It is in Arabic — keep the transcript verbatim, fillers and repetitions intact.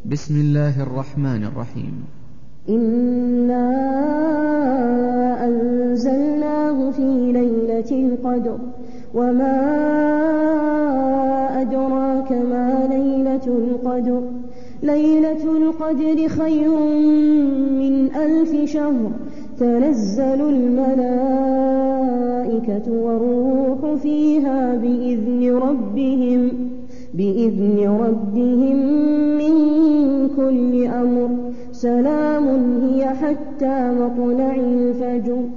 بسم الله الرحمن الرحيم. إنا أنزلناه في ليلة القدر وما أدراك ما ليلة القدر ليلة القدر خير من ألف شهر تنزل الملائكة والروح فيها بإذن ربهم بإذن ربهم من كل أمر سلام هي حتى مطلع الفجر.